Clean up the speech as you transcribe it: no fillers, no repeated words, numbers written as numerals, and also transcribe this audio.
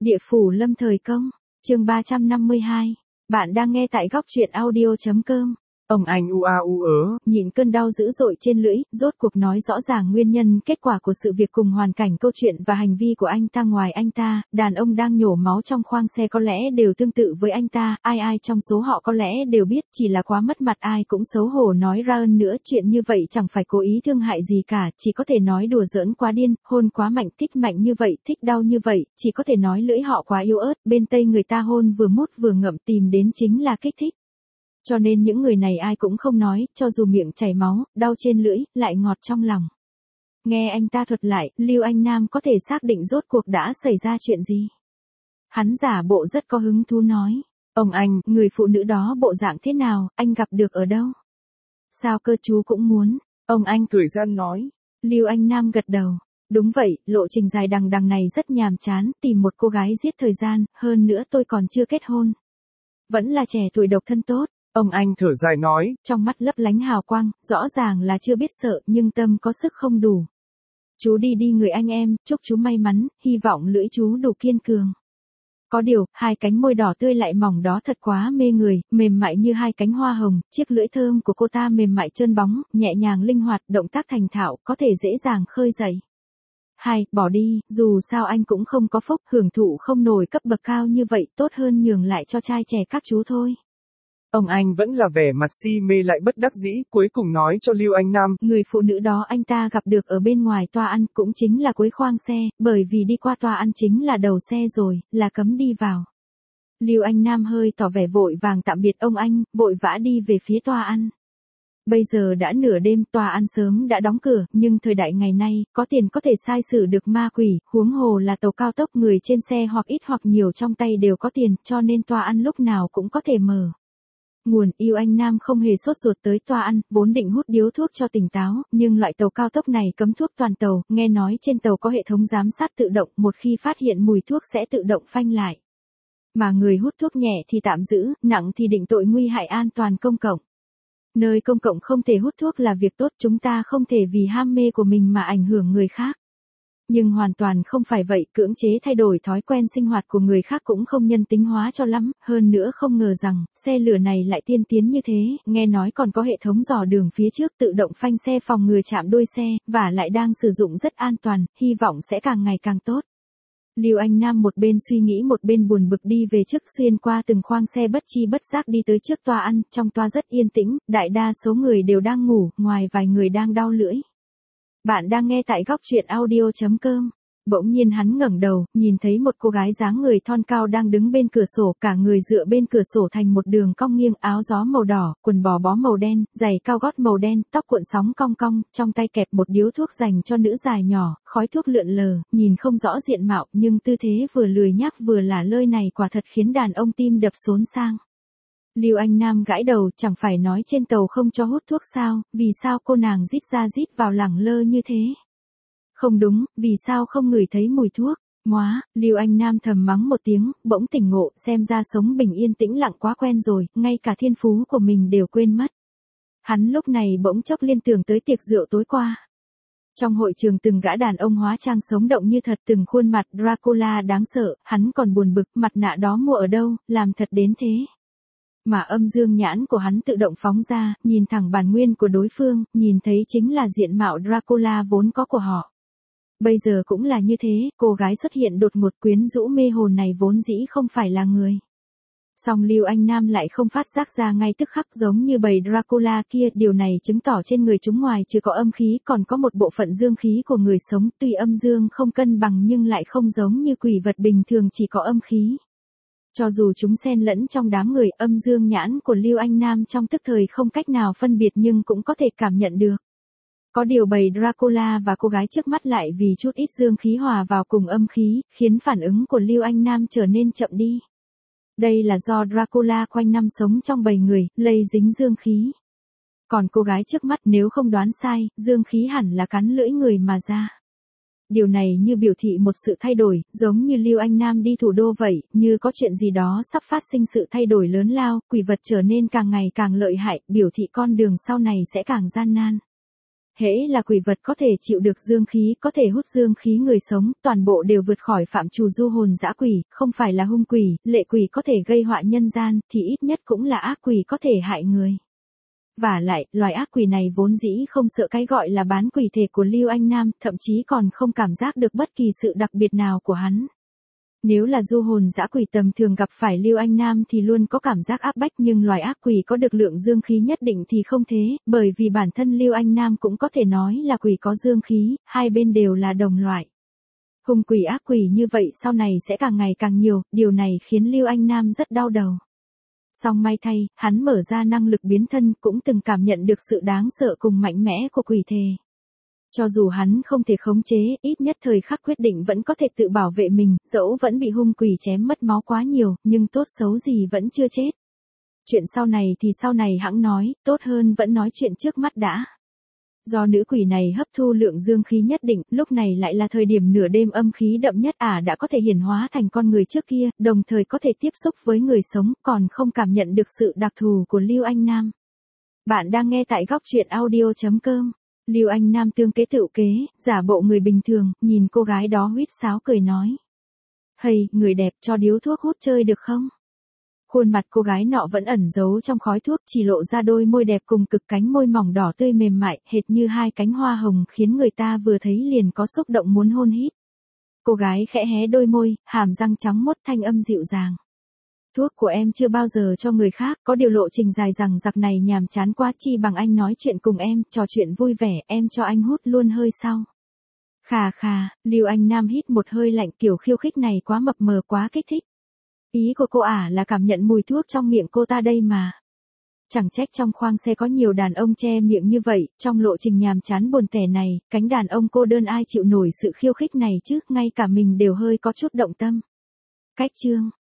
Địa phủ lâm thời công, chương 352. Bạn đang nghe tại góc truyện audio.com. Ông anh u a u ớ, Nhịn cơn đau dữ dội trên lưỡi, rốt cuộc nói rõ ràng nguyên nhân, kết quả của sự việc cùng hoàn cảnh câu chuyện và hành vi của anh ta. Ngoài anh ta, đàn ông đang nhổ máu trong khoang xe có lẽ đều tương tự với anh ta, ai trong số họ có lẽ đều biết, chỉ là quá mất mặt ai cũng xấu hổ nói ra. Hơn nữa chuyện như vậy chẳng phải cố ý thương hại gì cả, chỉ có thể nói đùa giỡn quá điên, hôn quá mạnh, thích mạnh như vậy, thích đau như vậy, chỉ có thể nói lưỡi họ quá yếu ớt, bên Tây người ta hôn vừa mút vừa ngậm tìm đến chính là kích thích. Cho nên những người này ai cũng không nói, cho dù miệng chảy máu, đau trên lưỡi, lại ngọt trong lòng. Nghe anh ta thuật lại, Lưu Anh Nam có thể xác định rốt cuộc đã xảy ra chuyện gì. Hắn giả bộ rất có hứng thú nói, ông anh, người phụ nữ đó bộ dạng thế nào, anh gặp được ở đâu? Sao cơ chú cũng muốn, ông anh thời gian nói. Lưu Anh Nam gật đầu. Đúng vậy, lộ trình dài đằng đằng này rất nhàm chán, tìm một cô gái giết thời gian, hơn nữa tôi còn chưa kết hôn. Vẫn là trẻ tuổi độc thân tốt. Ông anh thở dài nói, trong mắt lấp lánh hào quang, rõ ràng là chưa biết sợ nhưng tâm có sức không đủ. Chú đi người anh em, chúc chú may mắn, hy vọng lưỡi chú đủ kiên cường. Có điều, hai cánh môi đỏ tươi lại mỏng đó thật quá mê người, mềm mại như hai cánh hoa hồng, chiếc lưỡi thơm của cô ta mềm mại trơn bóng, nhẹ nhàng linh hoạt, động tác thành thạo, có thể dễ dàng khơi dậy. Bỏ đi, dù sao anh cũng không có phúc, hưởng thụ không nổi cấp bậc cao như vậy, tốt hơn nhường lại cho trai trẻ các chú thôi. Ông anh vẫn là vẻ mặt si mê lại bất đắc dĩ, cuối cùng nói cho Lưu Anh Nam. Người phụ nữ đó anh ta gặp được ở bên ngoài toa ăn cũng chính là cuối khoang xe, bởi vì đi qua toa ăn chính là đầu xe rồi, là cấm đi vào. Lưu Anh Nam hơi tỏ vẻ vội vàng tạm biệt ông anh, vội vã đi về phía toa ăn. Bây giờ đã nửa đêm, tòa ăn sớm đã đóng cửa, nhưng thời đại ngày nay, có tiền có thể sai sử được ma quỷ, huống hồ là tàu cao tốc, người trên xe hoặc ít hoặc nhiều trong tay đều có tiền, cho nên tòa ăn lúc nào cũng có thể mở. Nguồn Yêu Anh Nam không hề sốt ruột tới tòa ăn, vốn định hút điếu thuốc cho tỉnh táo, nhưng loại tàu cao tốc này cấm thuốc toàn tàu, nghe nói trên tàu có hệ thống giám sát tự động, một khi phát hiện mùi thuốc sẽ tự động phanh lại. Mà người hút thuốc nhẹ thì tạm giữ, nặng thì định tội nguy hại an toàn công cộng. Nơi công cộng không thể hút thuốc là việc tốt, chúng ta không thể vì ham mê của mình mà ảnh hưởng người khác. Nhưng hoàn toàn không phải vậy, cưỡng chế thay đổi thói quen sinh hoạt của người khác cũng không nhân tính hóa cho lắm, hơn nữa không ngờ rằng, xe lửa này lại tiên tiến như thế, nghe nói còn có hệ thống dò đường phía trước tự động phanh xe phòng ngừa chạm đuôi xe, và lại đang sử dụng rất an toàn, hy vọng sẽ càng ngày càng tốt. Lưu Anh Nam một bên suy nghĩ một bên buồn bực đi về trước, xuyên qua từng khoang xe bất chi bất giác đi tới trước toa ăn, trong toa rất yên tĩnh, đại đa số người đều đang ngủ, ngoài vài người đang đau lưỡi. Bạn đang nghe tại góc truyện audio.com. Bỗng nhiên hắn ngẩng đầu, nhìn thấy một cô gái dáng người thon cao đang đứng bên cửa sổ, cả người dựa bên cửa sổ thành một đường cong nghiêng, áo gió màu đỏ, quần bò bó màu đen, giày cao gót màu đen, tóc cuộn sóng cong cong, trong tay kẹp một điếu thuốc dành cho nữ dài nhỏ, khói thuốc lượn lờ, nhìn không rõ diện mạo, nhưng tư thế vừa lười nhác vừa lả lơi này quả thật khiến đàn ông tim đập xốn sang. Lưu Anh Nam gãi đầu, chẳng phải nói trên tàu không cho hút thuốc sao, vì sao cô nàng rít ra rít vào lẳng lơ như thế? Không đúng, vì sao không ngửi thấy mùi thuốc? Móa, Lưu Anh Nam thầm mắng một tiếng, bỗng tỉnh ngộ, xem ra sống bình yên tĩnh lặng quá quen rồi, ngay cả thiên phú của mình đều quên mất. Hắn lúc này bỗng chốc liên tưởng tới tiệc rượu tối qua. Trong hội trường từng gã đàn ông hóa trang sống động như thật, từng khuôn mặt Dracula đáng sợ, hắn còn buồn bực, mặt nạ đó mua ở đâu, làm thật đến thế. Mà âm dương nhãn của hắn tự động phóng ra, nhìn thẳng bản nguyên của đối phương, nhìn thấy chính là diện mạo Dracula vốn có của họ. Bây giờ cũng là như thế, cô gái xuất hiện đột ngột quyến rũ mê hồn này vốn dĩ không phải là người. Song Lưu Anh Nam lại không phát giác ra ngay tức khắc, giống như bầy Dracula kia, điều này chứng tỏ trên người chúng ngoài trừ có âm khí còn có một bộ phận dương khí của người sống, tuy âm dương không cân bằng nhưng lại không giống như quỷ vật bình thường chỉ có âm khí. Cho dù chúng xen lẫn trong đám người, âm dương nhãn của Lưu Anh Nam trong tức thời không cách nào phân biệt nhưng cũng có thể cảm nhận được. Có điều bầy Dracula và cô gái trước mắt lại vì chút ít dương khí hòa vào cùng âm khí, khiến phản ứng của Lưu Anh Nam trở nên chậm đi. Đây là do Dracula quanh năm sống trong bầy người, lây dính dương khí. Còn cô gái trước mắt nếu không đoán sai, dương khí hẳn là cắn lưỡi người mà ra. Điều này như biểu thị một sự thay đổi, giống như Lưu Anh Nam đi thủ đô vậy, như có chuyện gì đó sắp phát sinh sự thay đổi lớn lao, quỷ vật trở nên càng ngày càng lợi hại, biểu thị con đường sau này sẽ càng gian nan. Hễ là quỷ vật có thể chịu được dương khí, có thể hút dương khí người sống, toàn bộ đều vượt khỏi phạm trù du hồn dã quỷ, không phải là hung quỷ, lệ quỷ có thể gây họa nhân gian, thì ít nhất cũng là ác quỷ có thể hại người. Vả lại, loài ác quỷ này vốn dĩ không sợ cái gọi là bán quỷ thể của Lưu Anh Nam, thậm chí còn không cảm giác được bất kỳ sự đặc biệt nào của hắn. Nếu là du hồn dã quỷ tầm thường gặp phải Lưu Anh Nam thì luôn có cảm giác áp bách, nhưng loài ác quỷ có được lượng dương khí nhất định thì không thế, bởi vì bản thân Lưu Anh Nam cũng có thể nói là quỷ có dương khí, hai bên đều là đồng loại. Hung quỷ ác quỷ như vậy sau này sẽ càng ngày càng nhiều, điều này khiến Lưu Anh Nam rất đau đầu. Song may thay, hắn mở ra năng lực biến thân cũng từng cảm nhận được sự đáng sợ cùng mạnh mẽ của quỷ thể. Cho dù hắn không thể khống chế, ít nhất thời khắc quyết định vẫn có thể tự bảo vệ mình, dẫu vẫn bị hung quỷ chém mất máu quá nhiều, nhưng tốt xấu gì vẫn chưa chết. Chuyện sau này thì sau này hẵng nói, tốt hơn vẫn nói chuyện trước mắt đã. Do nữ quỷ này hấp thu lượng dương khí nhất định, lúc này lại là thời điểm nửa đêm âm khí đậm nhất, đã có thể hiển hóa thành con người trước kia, đồng thời có thể tiếp xúc với người sống, còn không cảm nhận được sự đặc thù của Lưu Anh Nam. Bạn đang nghe tại góc truyện audio.com. Lưu Anh Nam tương kế tựu kế, giả bộ người bình thường, nhìn cô gái đó huýt sáo cười nói. Hây, người đẹp, cho điếu thuốc hút chơi được không? Khuôn mặt cô gái nọ vẫn ẩn giấu trong khói thuốc, chỉ lộ ra đôi môi đẹp cùng cực cánh môi mỏng đỏ tươi mềm mại, hệt như hai cánh hoa hồng, khiến người ta vừa thấy liền có xúc động muốn hôn hít. Cô gái khẽ hé đôi môi, hàm răng trắng muốt, thanh âm dịu dàng. Thuốc của em chưa bao giờ cho người khác, có điều lộ trình dài dằng dặc này nhàm chán quá, chi bằng anh nói chuyện cùng em, trò chuyện vui vẻ, em cho anh hút luôn hơi sau. Khà khà, Lưu Anh Nam hít một hơi lạnh, kiểu khiêu khích này quá mập mờ, quá kích thích. Ý của cô là cảm nhận mùi thuốc trong miệng cô ta đây mà. Chẳng trách trong khoang xe có nhiều đàn ông che miệng như vậy, trong lộ trình nhàm chán buồn tẻ này, cánh đàn ông cô đơn ai chịu nổi sự khiêu khích này chứ, ngay cả mình đều hơi có chút động tâm. Cách chương